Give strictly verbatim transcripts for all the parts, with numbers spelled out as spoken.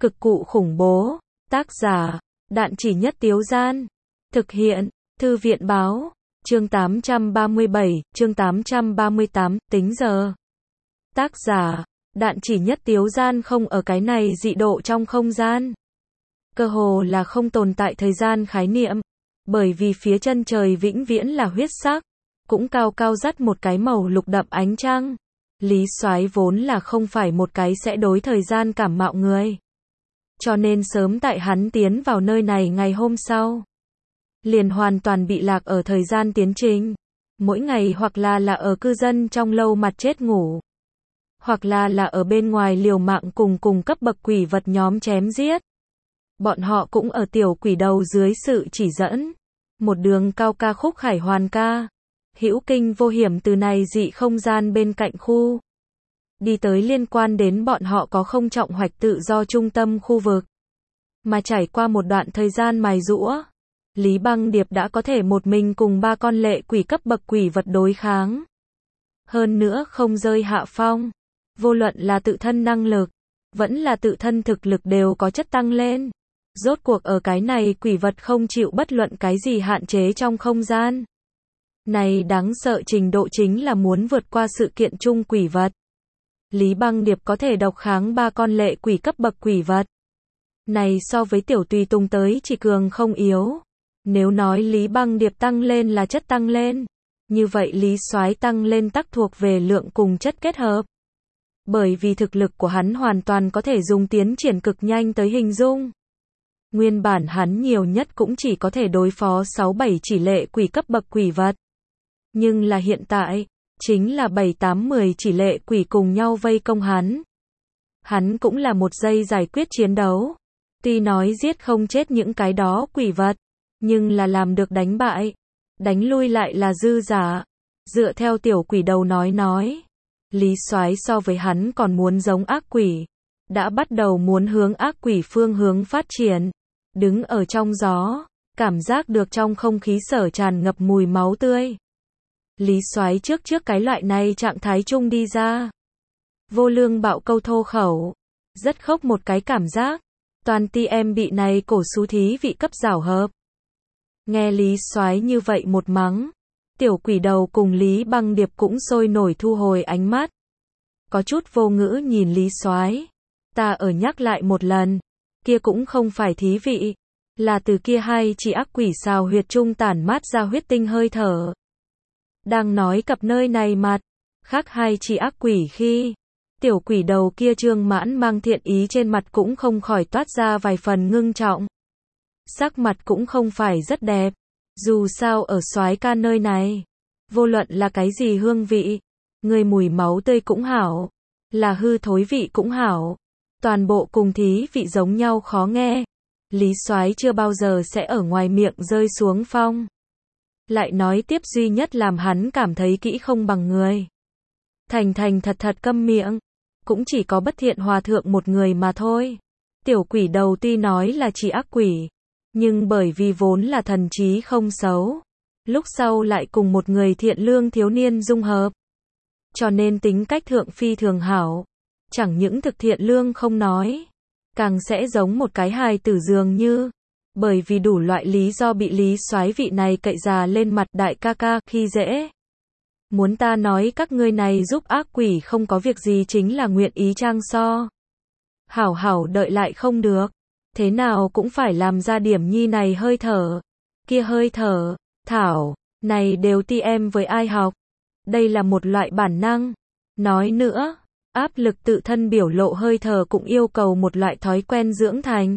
Cực cụ khủng bố. Tác giả, Đạn Chỉ Nhất Tiếu Gian. Thực hiện, Thư viện Báo. Chương tám trăm ba mươi bảy, chương tám trăm ba mươi tám, tính giờ. Tác giả, Đạn Chỉ Nhất Tiếu Gian không ở cái này dị độ trong không gian. Cơ hồ là không tồn tại thời gian khái niệm. Bởi vì phía chân trời vĩnh viễn là huyết sắc. Cũng cao cao dắt một cái màu lục đậm ánh trăng. Lý Soái vốn là không phải một cái sẽ đối thời gian cảm mạo người. Cho nên sớm tại hắn tiến vào nơi này ngày hôm sau, liền hoàn toàn bị lạc ở thời gian tiến trình. Mỗi ngày hoặc là là ở cư dân trong lâu mặt chết ngủ, hoặc là là ở bên ngoài liều mạng cùng cùng cấp bậc quỷ vật nhóm chém giết. Bọn họ cũng ở tiểu quỷ đầu dưới sự chỉ dẫn, một đường cao ca khúc khải hoàn ca, hữu kinh vô hiểm từ này dị không gian bên cạnh khu, đi tới liên quan đến bọn họ có không trọng hoạch tự do trung tâm khu vực. Mà trải qua một đoạn thời gian mài giũa, Lý Băng Điệp đã có thể một mình cùng ba con lệ quỷ cấp bậc quỷ vật đối kháng. Hơn nữa không rơi hạ phong. Vô luận là tự thân năng lực, vẫn là tự thân thực lực đều có chất tăng lên. Rốt cuộc ở cái này quỷ vật không chịu bất luận cái gì hạn chế trong không gian. Này đáng sợ trình độ chính là muốn vượt qua sự kiện chung quỷ vật. Lý Băng Điệp có thể độc kháng ba con lệ quỷ cấp bậc quỷ vật. Này so với tiểu tùy tùng tới chỉ cường không yếu. Nếu nói Lý Băng Điệp tăng lên là chất tăng lên, như vậy Lý Soái tăng lên tắc thuộc về lượng cùng chất kết hợp. Bởi vì thực lực của hắn hoàn toàn có thể dùng tiến triển cực nhanh tới hình dung. Nguyên bản hắn nhiều nhất cũng chỉ có thể đối phó sáu bảy chỉ lệ quỷ cấp bậc quỷ vật. Nhưng là hiện tại, chính là bảy tám mười chỉ lệ quỷ cùng nhau vây công hắn. Hắn cũng là một giây giải quyết chiến đấu. Tuy nói giết không chết những cái đó quỷ vật, nhưng là làm được đánh bại, đánh lui lại là dư giả. Dựa theo tiểu quỷ đầu nói nói, Lý Soái so với hắn còn muốn giống ác quỷ, đã bắt đầu muốn hướng ác quỷ phương hướng phát triển. Đứng ở trong gió, cảm giác được trong không khí sở tràn ngập mùi máu tươi. Lý Soái trước trước cái loại này trạng thái chung đi ra, vô lương bạo câu thô khẩu, rất khốc một cái cảm giác. Toàn ti em bị này cổ xú thí vị cấp giảo hợp. Nghe Lý Soái như vậy một mắng, tiểu quỷ đầu cùng Lý Băng Điệp cũng sôi nổi thu hồi ánh mắt. Có chút vô ngữ nhìn Lý Soái. Ta ở nhắc lại một lần, kia cũng không phải thí vị, là từ kia hai chỉ ác quỷ xào huyệt trung tản mát ra huyết tinh hơi thở. Đang nói cặp nơi này mặt, khác hai chỉ ác quỷ khi, tiểu quỷ đầu kia trương mãn mang thiện ý trên mặt cũng không khỏi toát ra vài phần ngưng trọng. Sắc mặt cũng không phải rất đẹp. Dù sao ở soái ca nơi này, vô luận là cái gì hương vị, người mùi máu tươi cũng hảo, là hư thối vị cũng hảo, toàn bộ cùng thí vị giống nhau khó nghe. Lý Soái chưa bao giờ sẽ ở ngoài miệng rơi xuống phong. Lại nói tiếp duy nhất làm hắn cảm thấy kỹ không bằng người. Thành thành thật thật câm miệng. Cũng chỉ có bất thiện hòa thượng một người mà thôi. Tiểu quỷ đầu tuy nói là chỉ ác quỷ, nhưng bởi vì vốn là thần trí không xấu, lúc sau lại cùng một người thiện lương thiếu niên dung hợp, cho nên tính cách thượng phi thường hảo. Chẳng những thực thiện lương không nói, càng sẽ giống một cái hài tử dường như. Bởi vì đủ loại lý do bị Lý Soái vị này cậy già lên mặt đại ca ca khi dễ. Muốn ta nói các ngươi này giúp ác quỷ không có việc gì chính là nguyện ý trang so. Hảo hảo đợi lại không được. Thế nào cũng phải làm ra điểm nhi này hơi thở. Kia hơi thở, thảo, này đều ti em với ai học. Đây là một loại bản năng. Nói nữa, áp lực tự thân biểu lộ hơi thở cũng yêu cầu một loại thói quen dưỡng thành.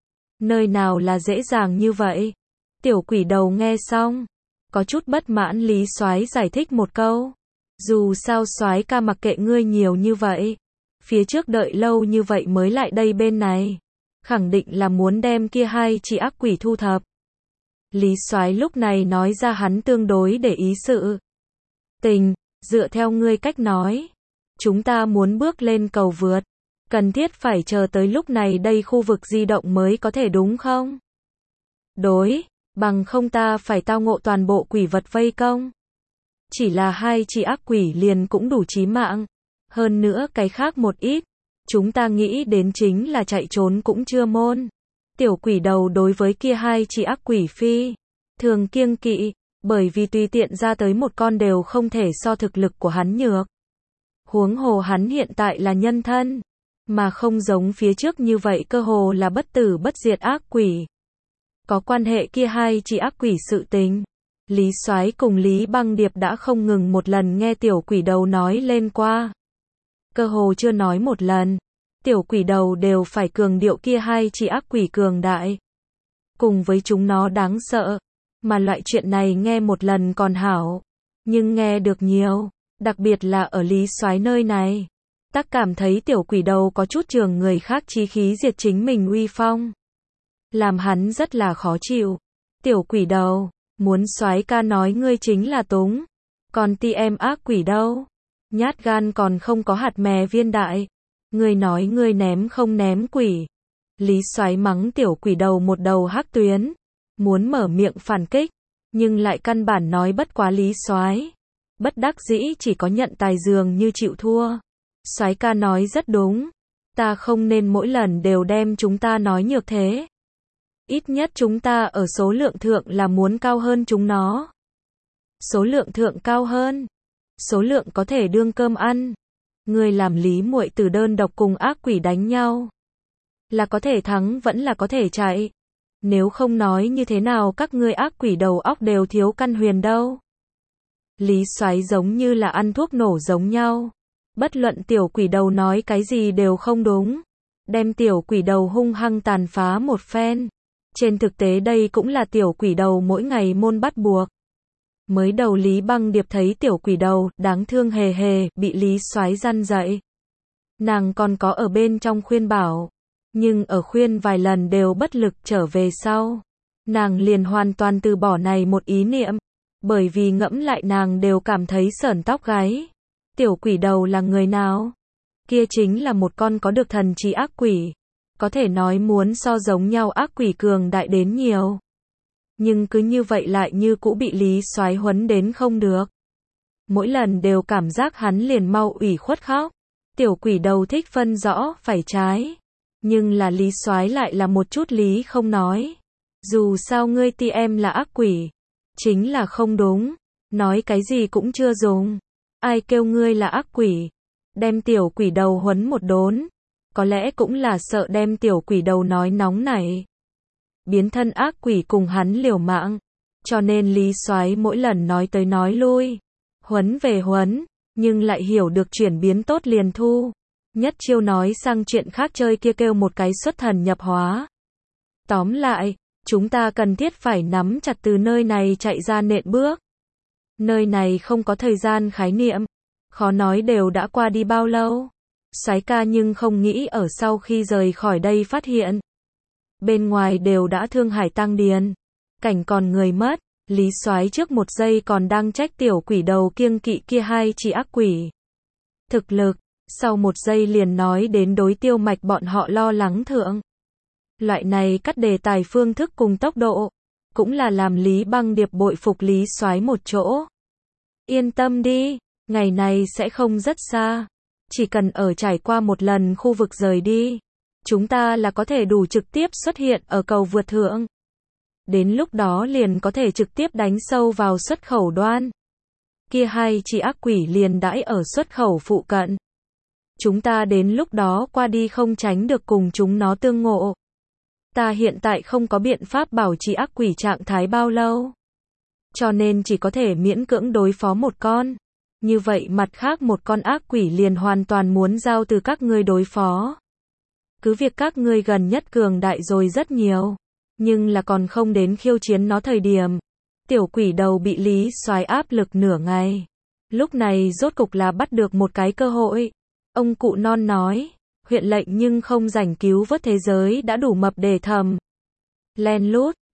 Nơi nào là dễ dàng như vậy? Tiểu quỷ đầu nghe xong, có chút bất mãn. Lý Soái giải thích một câu. Dù sao Soái ca mặc kệ ngươi nhiều như vậy, phía trước đợi lâu như vậy mới lại đây bên này, khẳng định là muốn đem kia hai chỉ ác quỷ thu thập. Lý Soái lúc này nói ra hắn tương đối để ý sự tình. Dựa theo ngươi cách nói, chúng ta muốn bước lên cầu vượt, cần thiết phải chờ tới lúc này đây khu vực di động mới có thể đúng không? Đối, bằng không ta phải tao ngộ toàn bộ quỷ vật vây công. Chỉ là hai chỉ ác quỷ liền cũng đủ chí mạng. Hơn nữa cái khác một ít, Chúng ta nghĩ đến chính là chạy trốn cũng chưa môn. Tiểu quỷ đầu đối với kia hai chị ác quỷ phi thường kiêng kỵ, bởi vì tùy tiện ra tới một con đều không thể so thực lực của hắn nhược. Huống hồ hắn hiện tại là nhân thân, mà không giống phía trước như vậy cơ hồ là bất tử bất diệt ác quỷ. Có quan hệ kia hai chị ác quỷ sự tình, Lý Soái cùng Lý Băng Điệp đã không ngừng một lần nghe tiểu quỷ đầu nói lên qua. Cơ hồ chưa nói một lần, tiểu quỷ đầu đều phải cường điệu kia hai chị ác quỷ cường đại. Cùng với chúng nó đáng sợ, mà loại chuyện này nghe một lần còn hảo, nhưng nghe được nhiều, đặc biệt là ở Lý Soái nơi này. Ta cảm thấy tiểu quỷ đầu có chút trường người khác chí khí diệt chính mình uy phong. Làm hắn rất là khó chịu. Tiểu quỷ đầu, muốn Soái ca nói ngươi chính là túng. Còn ti em ác quỷ đâu? Nhát gan còn không có hạt mè viên đại. Ngươi nói ngươi ném không ném quỷ. Lý Soái mắng tiểu quỷ đầu một đầu hắc tuyến. Muốn mở miệng phản kích, nhưng lại căn bản nói bất quá Lý Soái. Bất đắc dĩ chỉ có nhận tài dường như chịu thua. Soái ca nói rất đúng. Ta không nên mỗi lần đều đem chúng ta nói nhược thế. Ít nhất chúng ta ở số lượng thượng là muốn cao hơn chúng nó. Số lượng thượng cao hơn. Số lượng có thể đương cơm ăn. Người làm Lý muội từ đơn độc cùng ác quỷ đánh nhau. Là có thể thắng vẫn là có thể chạy. Nếu không nói như thế nào các ngươi ác quỷ đầu óc đều thiếu căn huyền đâu. Lý Soái giống như là ăn thuốc nổ giống nhau. Bất luận tiểu quỷ đầu nói cái gì đều không đúng. Đem tiểu quỷ đầu hung hăng tàn phá một phen. Trên thực tế đây cũng là tiểu quỷ đầu mỗi ngày môn bắt buộc. Mới đầu Lý Băng Điệp thấy tiểu quỷ đầu, đáng thương hề hề, bị Lý Soái răn dạy. Nàng còn có ở bên trong khuyên bảo. Nhưng ở khuyên vài lần đều bất lực trở về sau. Nàng liền hoàn toàn từ bỏ này một ý niệm. Bởi vì ngẫm lại nàng đều cảm thấy sởn tóc gáy. Tiểu quỷ đầu là người nào? Kia chính là một con có được thần trí ác quỷ. Có thể nói muốn so giống nhau ác quỷ cường đại đến nhiều. Nhưng cứ như vậy lại như cũ bị Lý Soái huấn đến không được. Mỗi lần đều cảm giác hắn liền mau ủy khuất khóc. Tiểu quỷ đầu thích phân rõ phải trái. Nhưng là Lý Soái lại là một chút lý không nói. Dù sao ngươi ti em là ác quỷ. Chính là không đúng. Nói cái gì cũng chưa dùng. Ai kêu ngươi là ác quỷ. Đem tiểu quỷ đầu huấn một đốn. Có lẽ cũng là sợ đem tiểu quỷ đầu nói nóng nảy. Biến thân ác quỷ cùng hắn liều mạng. Cho nên Lý Soái mỗi lần nói tới nói lui. Huấn về huấn. Nhưng lại hiểu được chuyển biến tốt liền thu. Nhất chiêu nói sang chuyện khác chơi kia kêu một cái xuất thần nhập hóa. Tóm lại, chúng ta cần thiết phải nắm chặt từ nơi này chạy ra nện bước. Nơi này không có thời gian khái niệm. Khó nói đều đã qua đi bao lâu. Soái ca nhưng không nghĩ ở sau khi rời khỏi đây phát hiện. Bên ngoài đều đã thương hải tăng điền. Cảnh còn người mất. Lý Soái trước một giây còn đang trách tiểu quỷ đầu kiêng kỵ kia hai chị ác quỷ. Thực lực. Sau một giây liền nói đến đối Tiêu Mạch bọn họ lo lắng thượng. Loại này cắt đề tài phương thức cùng tốc độ. Cũng là làm Lý Băng Điệp bội phục Lý Soái một chỗ. Yên tâm đi. Ngày này sẽ không rất xa. Chỉ cần ở trải qua một lần khu vực rời đi. Chúng ta là có thể đủ trực tiếp xuất hiện ở cầu vượt thượng. Đến lúc đó liền có thể trực tiếp đánh sâu vào xuất khẩu đoan. Kia hai chị ác quỷ liền đãi ở xuất khẩu phụ cận. Chúng ta đến lúc đó qua đi không tránh được cùng chúng nó tương ngộ. Ta hiện tại không có biện pháp bảo trì ác quỷ trạng thái bao lâu. Cho nên chỉ có thể miễn cưỡng đối phó một con. Như vậy mặt khác một con ác quỷ liền hoàn toàn muốn giao từ các ngươi đối phó. Cứ việc các ngươi gần nhất cường đại rồi rất nhiều. Nhưng là còn không đến khiêu chiến nó thời điểm. Tiểu quỷ đầu bị Lý Soái áp lực nửa ngày. Lúc này rốt cục là bắt được một cái cơ hội. Ông cụ non nói. Huyện lệnh nhưng không rảnh cứu vớt thế giới đã đủ mập để thầm. Len lút.